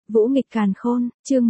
Vũ nghịch càn khôn, chương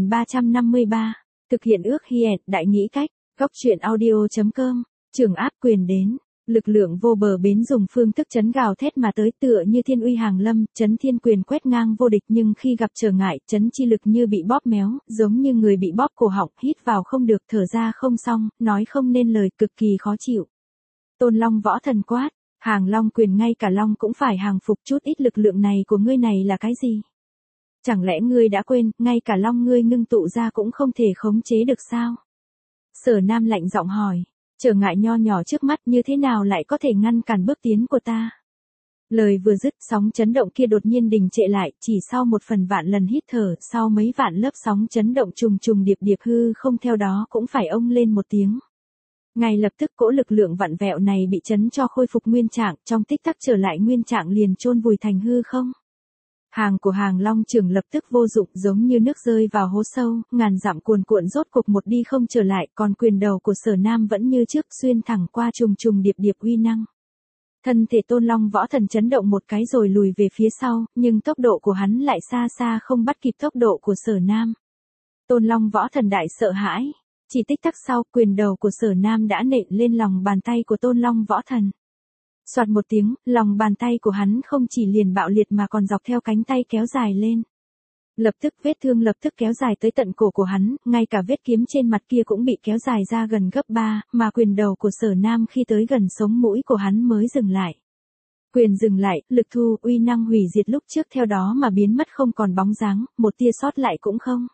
1353. Thực hiện ước hẹn, đại nghĩ cách. Góc truyện audio.com. Trường áp quyền đến. Lực lượng vô bờ bến dùng phương thức chấn gào thét mà tới tựa như thiên uy hàng lâm, chấn thiên quyền quét ngang vô địch, nhưng khi gặp trở ngại, chấn chi lực như bị bóp méo, giống như người bị bóp cổ họng, hít vào không được, thở ra không xong, nói không nên lời, cực kỳ khó chịu. Tôn Long võ thần quát, hàng long quyền ngay cả long cũng phải hàng phục, chút ít lực lượng này của ngươi này là cái gì? Chẳng lẽ ngươi đã quên, ngay cả long ngươi ngưng tụ ra cũng không thể khống chế được sao? Sở Nam lạnh giọng hỏi, trở ngại nho nhỏ trước mắt như thế nào lại có thể ngăn cản bước tiến của ta? Lời vừa dứt, sóng chấn động kia đột nhiên đình trệ lại, chỉ sau 1/1000 lần hít thở, sau mấy vạn lớp sóng chấn động trùng trùng điệp điệp, hư không theo đó cũng phải ông lên một tiếng. Ngay lập tức cỗ lực lượng vặn vẹo này bị chấn cho khôi phục nguyên trạng, trong tích tắc trở lại nguyên trạng liền chôn vùi thành hư không. Hàng của hàng long trưởng lập tức vô dụng, giống như nước rơi vào hố sâu, ngàn dặm cuồn cuộn rốt cục một đi không trở lại, còn quyền đầu của Sở Nam vẫn như trước xuyên thẳng qua trùng trùng điệp điệp uy năng. Thân thể Tôn Long võ thần chấn động một cái rồi lùi về phía sau, nhưng tốc độ của hắn lại xa xa không bắt kịp tốc độ của Sở Nam. Tôn Long võ thần đại sợ hãi, chỉ tích tắc sau, quyền đầu của Sở Nam đã nện lên lòng bàn tay của Tôn Long võ thần. Soạt một tiếng, lòng bàn tay của hắn không chỉ liền bạo liệt mà còn dọc theo cánh tay kéo dài lên. Lập tức vết thương lập tức kéo dài tới tận cổ của hắn, ngay cả vết kiếm trên mặt kia cũng bị kéo dài ra gần gấp 3, mà quyền đầu của Sở Nam khi tới gần sống mũi của hắn mới dừng lại. Quyền dừng lại, lực thu, uy năng hủy diệt lúc trước theo đó mà biến mất không còn bóng dáng, một tia sót lại cũng không.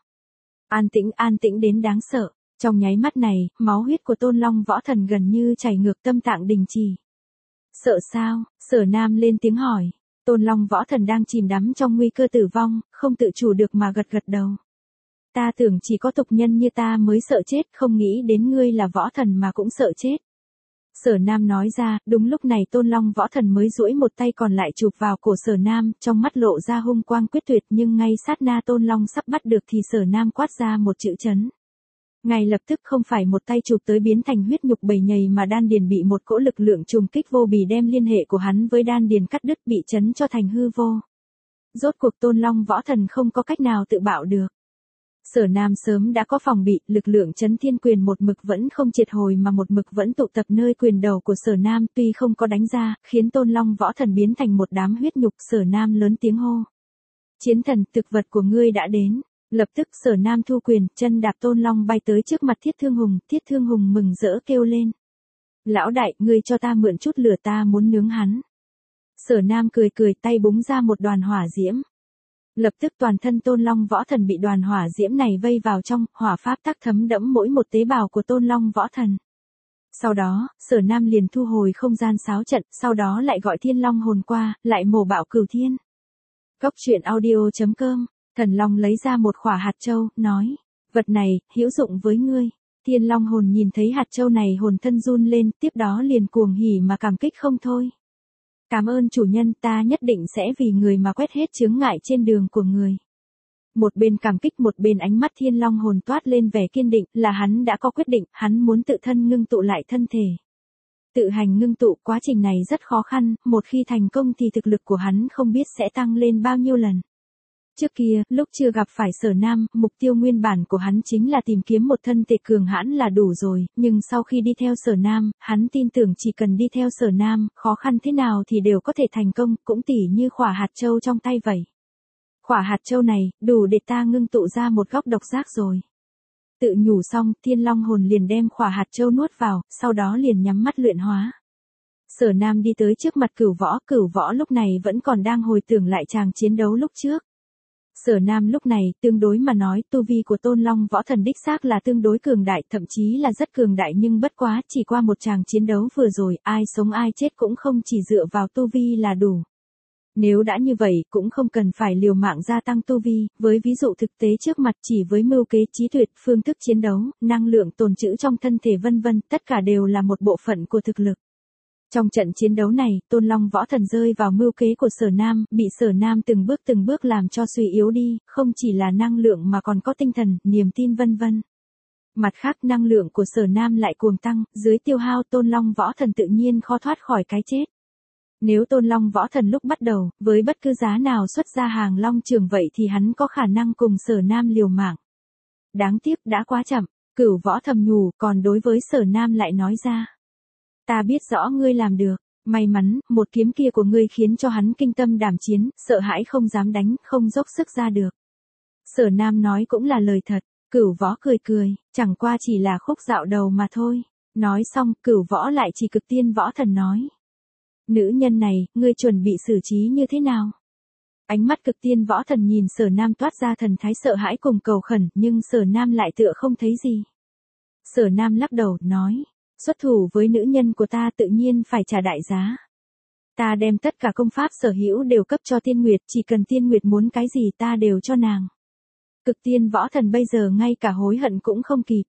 An tĩnh đến đáng sợ. Trong nháy mắt này, máu huyết của Tôn Long võ thần gần như chảy ngược, tâm tạng đình trì. Sợ sao? Sở Nam lên tiếng hỏi. Tôn Long võ thần đang chìm đắm trong nguy cơ tử vong, không tự chủ được mà gật gật đầu. Ta tưởng chỉ có tục nhân như ta mới sợ chết, không nghĩ đến ngươi là võ thần mà cũng sợ chết. Sở Nam nói ra, đúng lúc này Tôn Long võ thần mới duỗi một tay còn lại chụp vào cổ Sở Nam, trong mắt lộ ra hung quang quyết tuyệt, nhưng ngay sát na Tôn Long sắp bắt được thì Sở Nam quát ra một chữ chấn. Ngay lập tức không phải một tay chụp tới biến thành huyết nhục bầy nhầy mà đan điền bị một cỗ lực lượng trùng kích vô bì đem liên hệ của hắn với đan điền cắt đứt, bị chấn cho thành hư vô. Rốt cuộc Tôn Long võ thần không có cách nào tự bạo được. Sở Nam sớm đã có phòng bị, lực lượng chấn thiên quyền một mực vẫn không triệt hồi mà một mực vẫn tụ tập nơi quyền đầu của Sở Nam, tuy không có đánh ra, khiến Tôn Long võ thần biến thành một đám huyết nhục. Sở Nam lớn tiếng hô. Chiến thần, thực vật của ngươi đã đến. Lập tức Sở Nam thu quyền, chân đạp Tôn Long bay tới trước mặt Thiết Thương Hùng mừng rỡ kêu lên. Lão đại, ngươi cho ta mượn chút lửa, ta muốn nướng hắn. Sở Nam cười tay búng ra một đoàn hỏa diễm. Lập tức toàn thân Tôn Long võ thần bị đoàn hỏa diễm này vây vào trong, hỏa pháp tắc thấm đẫm mỗi một tế bào của Tôn Long võ thần. Sau đó, Sở Nam liền thu hồi không gian xáo trận, sau đó lại gọi Thiên Long hồn qua, lại mổ bạo cửu thiên. Góc truyện audio.com. Thần Long lấy ra một quả hạt châu, nói, vật này, hữu dụng với ngươi. Thiên Long hồn nhìn thấy hạt châu này hồn thân run lên, tiếp đó liền cuồng hỉ mà cảm kích không thôi. Cảm ơn chủ nhân, ta nhất định sẽ vì người mà quét hết chướng ngại trên đường của người. Một bên cảm kích một bên ánh mắt Thiên Long hồn toát lên vẻ kiên định, là hắn đã có quyết định, hắn muốn tự thân ngưng tụ lại thân thể. Tự hành ngưng tụ, quá trình này rất khó khăn, một khi thành công thì thực lực của hắn không biết sẽ tăng lên bao nhiêu lần. Trước kia, lúc chưa gặp phải Sở Nam, mục tiêu nguyên bản của hắn chính là tìm kiếm một thân thể cường hãn là đủ rồi, nhưng sau khi đi theo Sở Nam, hắn tin tưởng chỉ cần đi theo Sở Nam, khó khăn thế nào thì đều có thể thành công, cũng tỉ như quả hạt châu trong tay vậy. Quả hạt châu này, đủ để ta ngưng tụ ra một góc độc giác rồi. Tự nhủ xong, Thiên Long hồn liền đem quả hạt châu nuốt vào, sau đó liền nhắm mắt luyện hóa. Sở Nam đi tới trước mặt Cửu Võ lúc này vẫn còn đang hồi tưởng lại tràng chiến đấu lúc trước. Sở Nam lúc này, tương đối mà nói, tu vi của Tôn Long võ thần đích xác là tương đối cường đại, thậm chí là rất cường đại, nhưng bất quá, chỉ qua một tràng chiến đấu vừa rồi, ai sống ai chết cũng không chỉ dựa vào tu vi là đủ. Nếu đã như vậy, cũng không cần phải liều mạng gia tăng tu vi, với ví dụ thực tế trước mặt chỉ với mưu kế trí tuyệt, phương thức chiến đấu, năng lượng tồn trữ trong thân thể vân vân, tất cả đều là một bộ phận của thực lực. Trong trận chiến đấu này, Tôn Long võ thần rơi vào mưu kế của Sở Nam, bị Sở Nam từng bước làm cho suy yếu đi, không chỉ là năng lượng mà còn có tinh thần, niềm tin vân vân. Mặt khác năng lượng của Sở Nam lại cuồng tăng, dưới tiêu hao Tôn Long võ thần tự nhiên khó thoát khỏi cái chết. Nếu Tôn Long Võ Thần lúc bắt đầu, với bất cứ giá nào xuất ra hàng long trường vậy thì hắn có khả năng cùng Sở Nam liều mạng. Đáng tiếc đã quá chậm, Cửu Võ thầm nhủ, còn đối với Sở Nam lại nói ra. Ta biết rõ ngươi làm được, may mắn, một kiếm kia của ngươi khiến cho hắn kinh tâm đảm chiến, sợ hãi không dám đánh, không dốc sức ra được. Sở Nam nói cũng là lời thật, Cửu Võ cười cười, chẳng qua chỉ là khúc dạo đầu mà thôi. Nói xong, Cửu Võ lại chỉ Cực Tiên Võ Thần nói. Nữ nhân này, ngươi chuẩn bị xử trí như thế nào? Ánh mắt Cực Tiên Võ Thần nhìn Sở Nam toát ra thần thái sợ hãi cùng cầu khẩn, nhưng Sở Nam lại tựa không thấy gì. Sở Nam lắc đầu, nói, xuất thủ với nữ nhân của ta tự nhiên phải trả đại giá. Ta đem tất cả công pháp sở hữu đều cấp cho Tiên Nguyệt, chỉ cần Tiên Nguyệt muốn cái gì ta đều cho nàng. Cực Tiên Võ Thần bây giờ ngay cả hối hận cũng không kịp.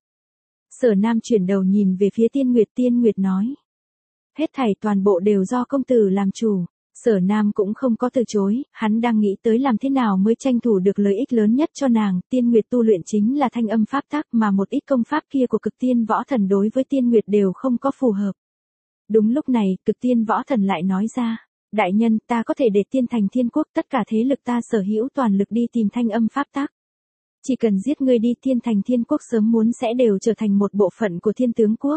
Sở Nam chuyển đầu nhìn về phía Tiên Nguyệt nói. Hết thảy toàn bộ đều do công tử làm chủ. Sở Nam cũng không có từ chối, hắn đang nghĩ tới làm thế nào mới tranh thủ được lợi ích lớn nhất cho nàng. Tiên Nguyệt tu luyện chính là thanh âm pháp tắc mà một ít công pháp kia của Cực Tiên Võ Thần đối với Tiên Nguyệt đều không có phù hợp. Đúng lúc này, Cực Tiên Võ Thần lại nói ra. Đại nhân, ta có thể để Tiên Thành Thiên Quốc tất cả thế lực ta sở hữu toàn lực đi tìm thanh âm pháp tắc. Chỉ cần giết ngươi đi Tiên Thành Thiên Quốc sớm muốn sẽ đều trở thành một bộ phận của Thiên Tướng Quốc.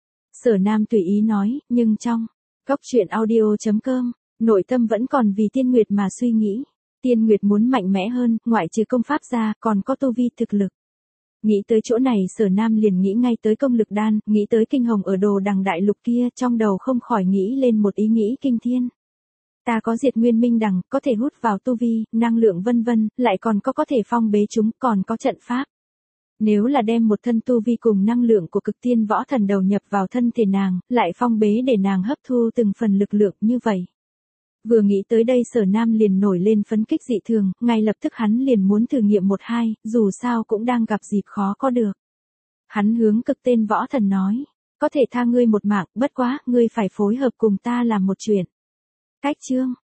Sở Nam tùy ý nói, nhưng trong góc truyện audio.com, nội tâm vẫn còn vì Tiên Nguyệt mà suy nghĩ. Tiên Nguyệt muốn mạnh mẽ hơn, ngoại trừ công pháp ra, còn có tu vi thực lực. Nghĩ tới chỗ này Sở Nam liền nghĩ ngay tới công lực đan, nghĩ tới kinh hồng ở Đồ Đằng Đại Lục kia, trong đầu không khỏi nghĩ lên một ý nghĩ kinh thiên. Ta có diệt nguyên minh đằng, có thể hút vào tu vi, năng lượng vân vân, lại còn có thể phong bế chúng, còn có trận pháp. Nếu là đem một thân tu vi cùng năng lượng của Cực Tiên Võ Thần đầu nhập vào thân thể nàng, lại phong bế để nàng hấp thu từng phần lực lượng như vậy. Vừa nghĩ tới đây Sở Nam liền nổi lên phấn kích dị thường, ngay lập tức hắn liền muốn thử nghiệm một hai, dù sao cũng đang gặp dịp khó có được. Hắn hướng Cực Tiên Võ Thần nói, có thể tha ngươi một mạng, bất quá, ngươi phải phối hợp cùng ta làm một chuyện. Cách chương